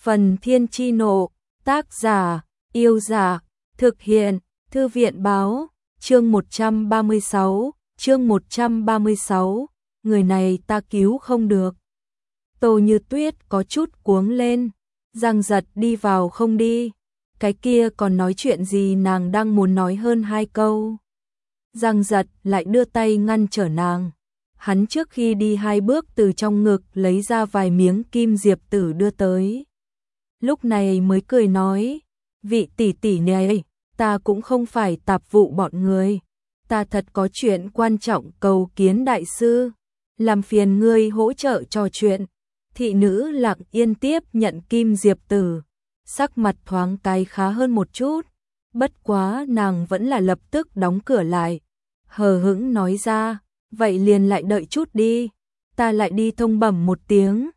Phần Thiên Chi Nộ, tác giả, Yêu Giả, thực hiện, Thư viện Báo, chương 136, người này ta cứu không được. Tô Như Tuyết có chút cuống lên, Giang Giật đi vào không đi, cái kia còn nói chuyện gì, nàng đang muốn nói hơn 2 câu. Giang Giật lại đưa tay ngăn trở nàng. Hắn trước khi đi 2 bước từ trong ngực lấy ra vài miếng kim diệp tử đưa tới. Lúc này mới cười nói, vị tỷ tỷ này, ta cũng không phải tạp vụ bọn người. Ta thật có chuyện quan trọng cầu kiến đại sư, làm phiền ngươi hỗ trợ trò chuyện. Thị nữ Lặng Yên tiếp nhận kim diệp tử, sắc mặt thoáng cái khá hơn một chút, bất quá nàng vẫn là lập tức đóng cửa lại, hờ hững nói ra, vậy liền lại đợi chút đi, ta lại đi thông bẩm một tiếng.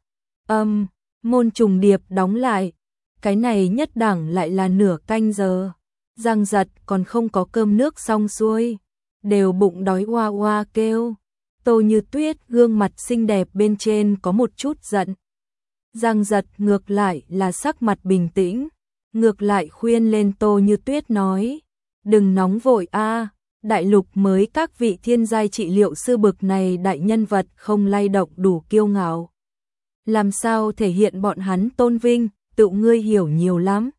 Môn trùng điệp đóng lại, cái này nhất đẳng lại là nửa canh giờ. Giang Giật còn không có cơm nước xong xuôi, đều bụng đói oa oa kêu. Tô Như Tuyết gương mặt xinh đẹp bên trên có một chút giận. Giang Giật ngược lại là sắc mặt bình tĩnh, ngược lại khuyên lên Tô Như Tuyết nói, đừng nóng vội a, đại lục mới các vị thiên giai trị liệu sư bực này đại nhân vật không lay động đủ kiêu ngạo. Làm sao thể hiện bọn hắn tôn vinh, tự ngươi hiểu nhiều lắm.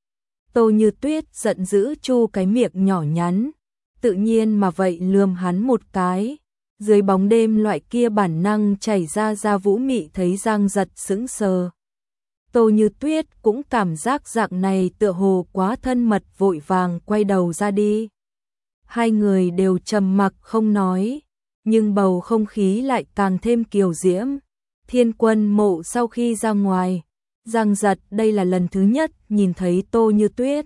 Tô Như Tuyết giận dữ chu cái miệng nhỏ nhắn, tự nhiên mà vậy lườm hắn một cái. Dưới bóng đêm loại kia bản năng chảy ra vũ mị thấy Giang Giật sững sờ. Tô Như Tuyết cũng cảm giác dạng này tựa hồ quá thân mật, vội vàng quay đầu ra đi. Hai người đều trầm mặc không nói, nhưng bầu không khí lại càng thêm kiều diễm. Thiên Quân Mộ sau khi ra ngoài, Giang Giật đây là lần thứ nhất nhìn thấy Tô Như Tuyết.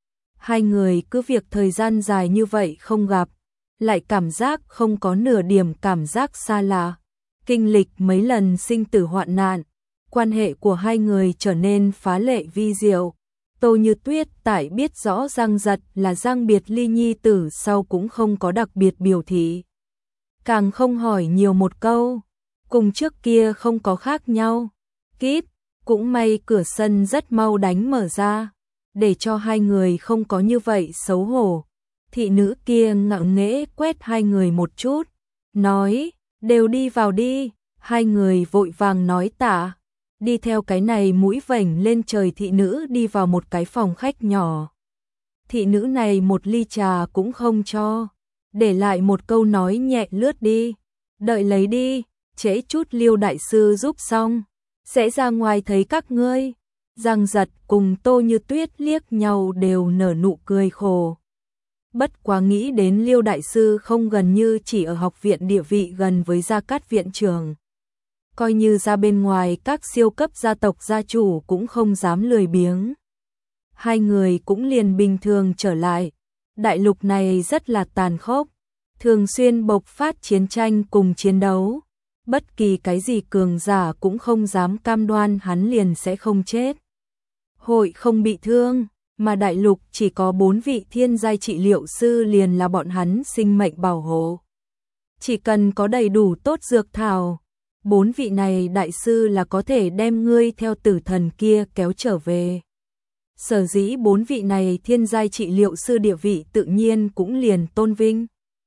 Hai người cứ việc thời gian dài như vậy không gặp, lại cảm giác không có nửa điểm cảm giác xa lạ. Kinh lịch mấy lần sinh tử hoạn nạn, quan hệ của hai người trở nên phá lệ vi diệu. Tô Như Tuyết tại biết rõ Giang Giật là Giang Biệt Ly nhi tử sau cũng không có đặc biệt biểu thị, càng không hỏi nhiều một câu, cùng trước kia không có khác nhau. Kíp, cũng may cửa sân rất mau đánh mở ra, để cho hai người không có như vậy xấu hổ. Thị nữ kia ngạo nghễ quét hai người một chút, nói, đều đi vào đi. Hai người vội vàng nói tạ, đi theo cái này mũi vểnh lên trời thị nữ đi vào một cái phòng khách nhỏ. Thị nữ này một ly trà cũng không cho, để lại một câu nói nhẹ lướt đi, đợi lấy đi, trễ chút Liêu đại sư giúp xong, sẽ ra ngoài thấy các ngươi. Giang Giật cùng Tô Như Tuyết liếc nhau đều nở nụ cười khổ. Bất quá nghĩ đến Liêu đại sư không gần như chỉ ở học viện địa vị gần với Gia Cát viện trưởng, coi như ra bên ngoài các siêu cấp gia tộc gia chủ cũng không dám lười biếng. Hai người cũng liền bình thường trở lại. Đại lục này rất là tàn khốc, thường xuyên bộc phát chiến tranh cùng chiến đấu. Bất kỳ cái gì cường giả cũng không dám cam đoan hắn liền sẽ không chết, hội không bị thương, mà đại lục chỉ có 4 vị thiên giai trị liệu sư liền là bọn hắn sinh mệnh bảo hộ. Chỉ cần có đầy đủ tốt dược thảo, 4 vị này đại sư là có thể đem ngươi theo tử thần kia kéo trở về. Sở dĩ 4 vị này thiên giai trị liệu sư địa vị tự nhiên cũng liền tôn vinh.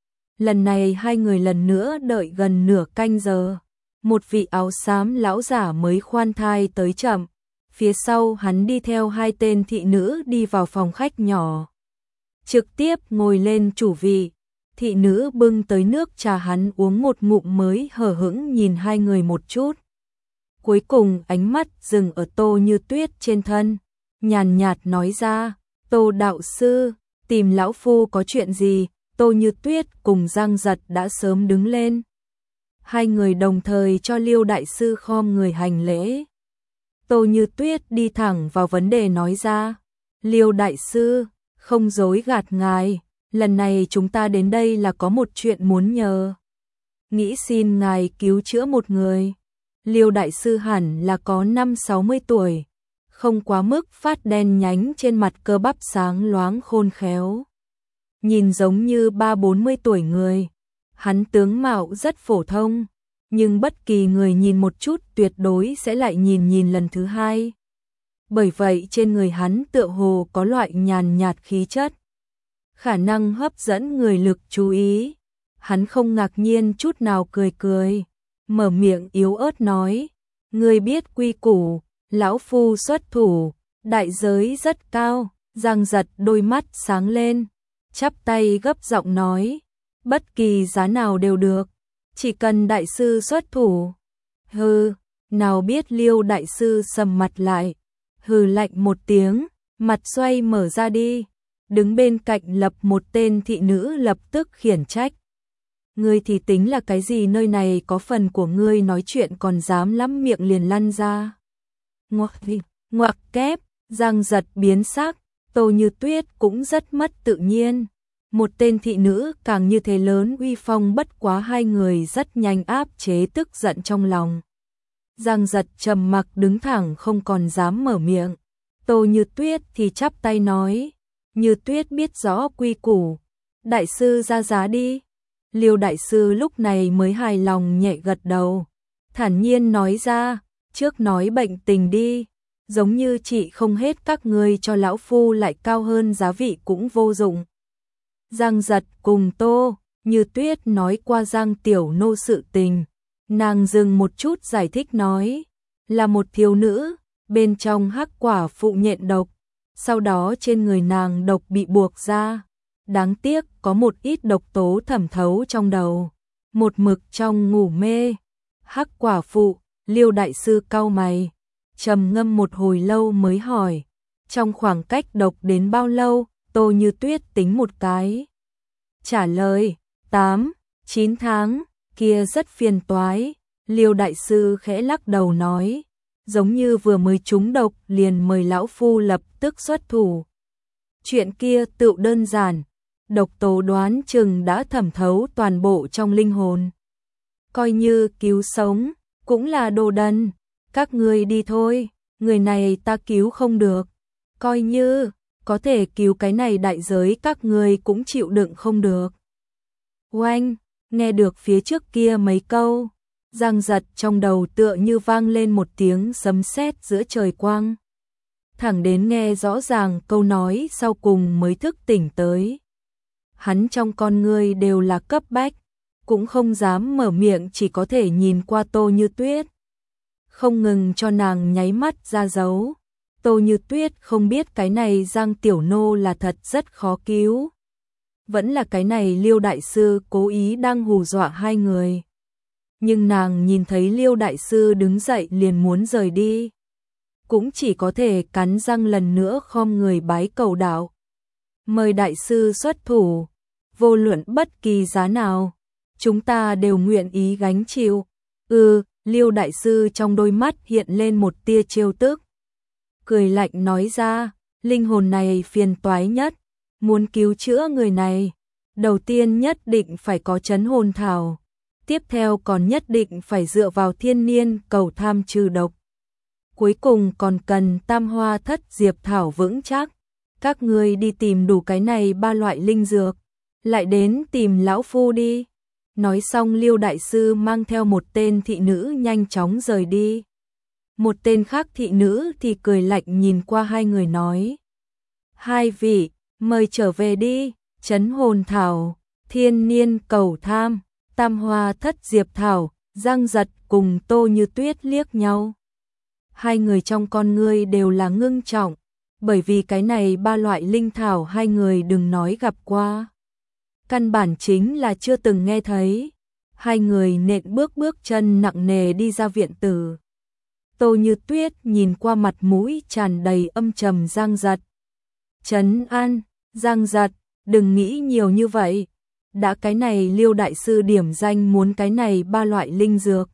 Lần này hai người lần nữa đợi gần nửa canh giờ, một vị áo xám lão giả mới khoan thai tới chậm, phía sau hắn đi theo 2 tên thị nữ đi vào phòng khách nhỏ, trực tiếp ngồi lên chủ vị. Thị nữ bưng tới nước trà, hắn uống một ngụm mới hờ hững nhìn hai người một chút, cuối cùng ánh mắt dừng ở Tô Như Tuyết trên thân, nhàn nhạt nói ra, Tô đạo sư, tìm lão phu có chuyện gì? Tô Như Tuyết cùng Giang Giật đã sớm đứng lên, hai người đồng thời cho Liêu đại sư khom người hành lễ. Tô Như Tuyết đi thẳng vào vấn đề nói ra, Liêu đại sư, không dối gạt ngài, lần này chúng ta đến đây là có một chuyện muốn nhờ, nghĩ xin ngài cứu chữa một người. Liêu đại sư hẳn là có 50-60 tuổi, không quá mức phát đen nhánh, trên mặt cơ bắp sáng loáng khôn khéo, nhìn giống như 30-40 tuổi người. Hắn tướng mạo rất phổ thông, nhưng bất kỳ người nhìn một chút tuyệt đối sẽ lại nhìn lần thứ hai. bởi vậy trên người hắn tựa hồ có loại nhàn nhạt khí chất, khả năng hấp dẫn người lực chú ý. Hắn không ngạc nhiên chút nào, cười cười, mở miệng yếu ớt nói, ngươi biết quy củ, lão phu xuất thủ, đại giới rất cao. Giang Giật đôi mắt sáng lên, chắp tay gấp giọng nói, bất kỳ giá nào đều được, chỉ cần đại sư xuất thủ. Hừ, nào biết Liêu đại sư sầm mặt lại, hừ lạnh một tiếng, mặt xoay mở ra đi. Đứng bên cạnh lập một tên thị nữ lập tức khiển trách. Ngươi thì tính là cái gì, nơi này có phần của ngươi nói chuyện còn dám lắm miệng liền lăn ra. Ngoặc kép, Giang Giật biến sắc, Tô Như Tuyết cũng rất mất tự nhiên. Một tên thị nữ càng như thế lớn uy phong, bất quá hai người rất nhanh áp chế tức giận trong lòng. Giang Giật trầm mặc đứng thẳng không còn dám mở miệng. Tô Như Tuyết thì chắp tay nói, Như Tuyết biết rõ quy củ, đại sư ra giá đi. Liêu đại sư lúc này mới hài lòng nhẹ gật đầu, thản nhiên nói ra, trước nói bệnh tình đi, giống như chị không hết các ngươi cho lão phu lại cao hơn giá vị cũng vô dụng. Giang Giật cùng Tô Như Tuyết nói qua Giang tiểu nô sự tình, nàng dừng một chút giải thích nói, là một thiếu nữ, bên trong hắc quả phụ nhện độc, sau đó trên người nàng độc bị buộc ra. Đáng tiếc có một ít độc tố thẩm thấu trong đầu, một mực trong ngủ mê. Hắc quả phụ, Liêu đại sư cau mày, trầm ngâm một hồi lâu mới hỏi, trong khoảng cách độc đến bao lâu? Tô Như Tuyết tính một cái, trả lời, 8-9 tháng, kia rất phiền toái. Liêu đại sư khẽ lắc đầu nói, giống như vừa mới trúng độc liền mời lão phu lập tức xuất thủ. Chuyện kia tựu đơn giản, độc tố đoán chừng đã thẩm thấu toàn bộ trong linh hồn. Coi như cứu sống, cũng là đồ đần, các ngươi đi thôi, người này ta cứu không được. Coi như có thể cứu cái này đại giới các ngươi cũng chịu đựng không được. Oanh, nghe được phía trước kia mấy câu, Giang Giật trong đầu tựa như vang lên một tiếng sấm sét giữa trời quang. Thẳng đến nghe rõ ràng câu nói sau cùng mới thức tỉnh tới. Hắn trong con ngươi đều là cấp bách, cũng không dám mở miệng, chỉ có thể nhìn qua Tô Như Tuyết, không ngừng cho nàng nháy mắt ra dấu. Tô Như Tuyết không biết cái này Giang tiểu nô là thật rất khó cứu, vẫn là cái này Liêu đại sư cố ý đang hù dọa hai người. Nhưng nàng nhìn thấy Liêu đại sư đứng dậy liền muốn rời đi, cũng chỉ có thể cắn răng lần nữa khom người bái cầu đạo. Mời đại sư xuất thủ, vô luận bất kỳ giá nào, chúng ta đều nguyện ý gánh chịu. Liêu đại sư trong đôi mắt hiện lên một tia trêu tức, cười lạnh nói ra, linh hồn này phiền toái nhất, muốn cứu chữa người này, đầu tiên nhất định phải có trấn hồn thảo, tiếp theo còn nhất định phải dựa vào thiên niên cầu tham trừ độc, cuối cùng còn cần tam hoa thất diệp thảo vững chắc. Các ngươi đi tìm đủ cái này 3 loại linh dược, lại đến tìm lão phu đi. Nói xong Liêu đại sư mang theo một tên thị nữ nhanh chóng rời đi. Một tên khác thị nữ thì cười lạnh nhìn qua hai người nói, hai vị, mời trở về đi. Trấn hồn thảo, thiên niên cầu tham, tam hoa thất diệp thảo. Giang Giật cùng Tô Như Tuyết liếc nhau, hai người trong con ngươi đều là ngưng trọng, bởi vì cái này 3 loại linh thảo hai người đừng nói gặp qua, căn bản chính là chưa từng nghe thấy. Hai người nện bước chân nặng nề đi ra viện tử. Tô Như Tuyết nhìn qua mặt mũi tràn đầy âm trầm Giang Giật, trấn an, Giang Giật, đừng nghĩ nhiều như vậy, đã cái này Liêu đại sư điểm danh muốn cái này 3 loại linh dược,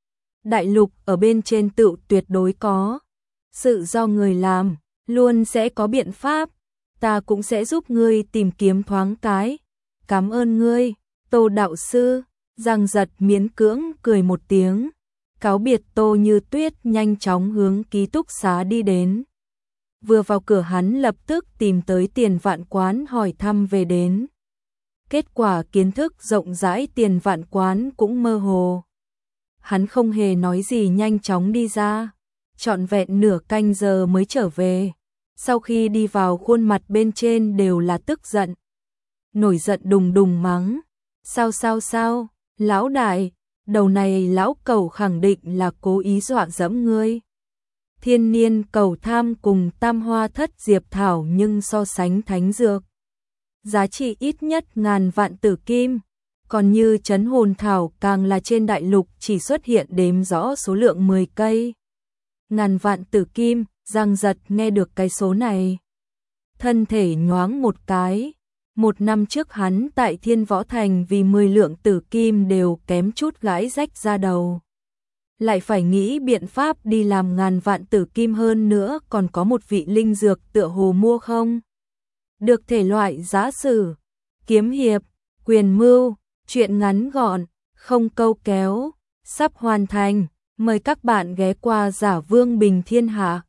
đại lục ở bên trên tựu tuyệt đối có, sự do người làm, luôn sẽ có biện pháp, ta cũng sẽ giúp ngươi tìm kiếm thoáng cái. Cảm ơn ngươi, Tô đạo sư. Giang Giật miễn cưỡng cười một tiếng, cáo biệt Tô Như Tuyết nhanh chóng hướng ký túc xá đi đến. Vừa vào cửa hắn lập tức tìm tới Tiền Vạn Quán hỏi thăm về đến. Kết quả kiến thức rộng rãi Tiền Vạn Quán cũng mơ hồ. Hắn không hề nói gì nhanh chóng đi ra. trọn vẹn nửa canh giờ mới trở về. Sau khi đi vào khuôn mặt bên trên đều là tức giận. Nổi giận đùng đùng mắng. Sao, lão đại, đầu này lão cẩu khẳng định là cố ý dọa dẫm ngươi. Thiên niên cầu tham cùng tam hoa thất diệp thảo nhưng so sánh thánh dược. Giá trị ít nhất ngàn vạn tử kim, còn như trấn hồn thảo càng là trên đại lục chỉ xuất hiện đếm rõ số lượng 10 cây. Ngàn vạn tử kim, Giang Giật nghe được cái số này. Thân thể nhoáng một cái. 1 năm trước hắn tại Thiên Võ Thành vì 10 lượng tử kim đều kém chút gãi rách ra đầu. Lại phải nghĩ biện pháp đi làm ngàn vạn tử kim hơn nữa, còn có một vị linh dược tựa hồ mua không được thể loại giá sử, kiếm hiệp, quyền mưu, chuyện ngắn gọn, không câu kéo, sắp hoàn thành. Mời các bạn ghé qua Giả Vương Bình Thiên Hạ.